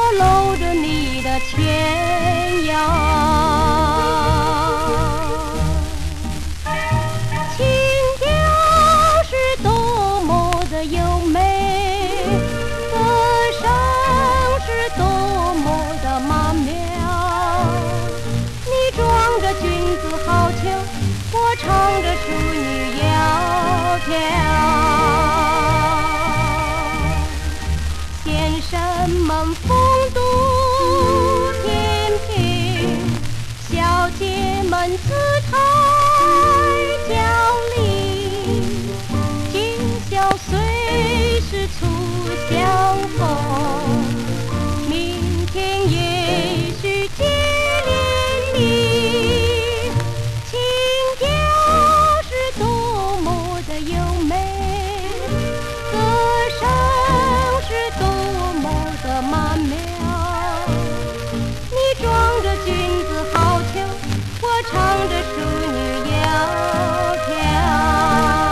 搂着你的前腰。情调是多么的优美，歌声是多么的曼妙。你装着君子好逑，我唱着淑女窈窕。先生们风度翩翩，小姐们姿态娇丽，今宵虽是初相逢，明天也许结连理。情调是多么的优美，歌声是多么的曼妙。你装着君子好逑，我唱着淑女窈窕。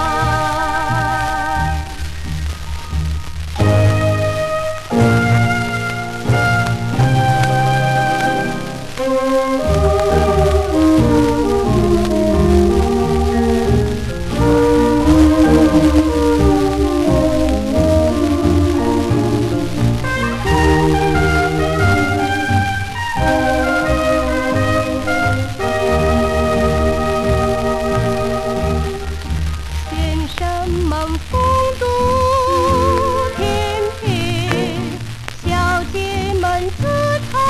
风度翩翩，小姐们姿态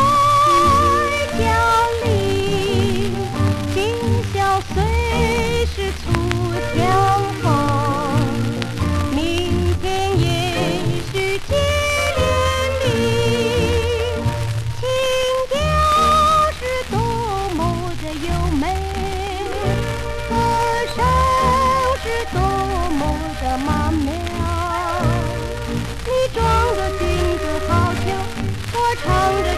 娇丽，今宵虽是初相逢，明天也许结连理。情调是多么的优美，歌声是多么的曼妙。你装着君子好逑，我唱着